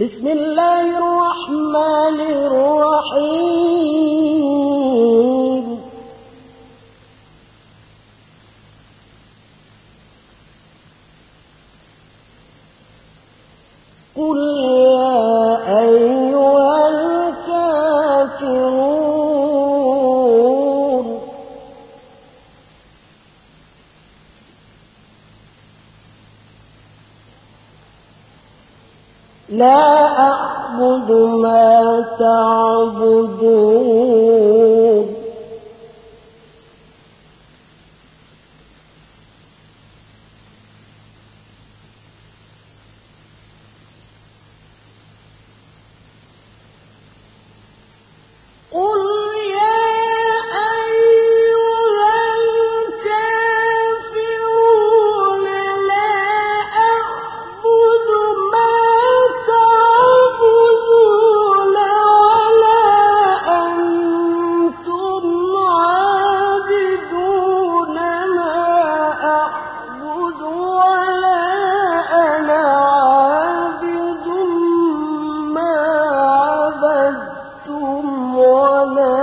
بسم الله الرحمن الرحيم قل يا أيها الكافرون لا أعبد ما تعبدون قل يا أيها الكافرون لا أعبد ما تعبدون ولا أنتم عابدون ما أعبد ولا أنا عابد ما عبدتم ولا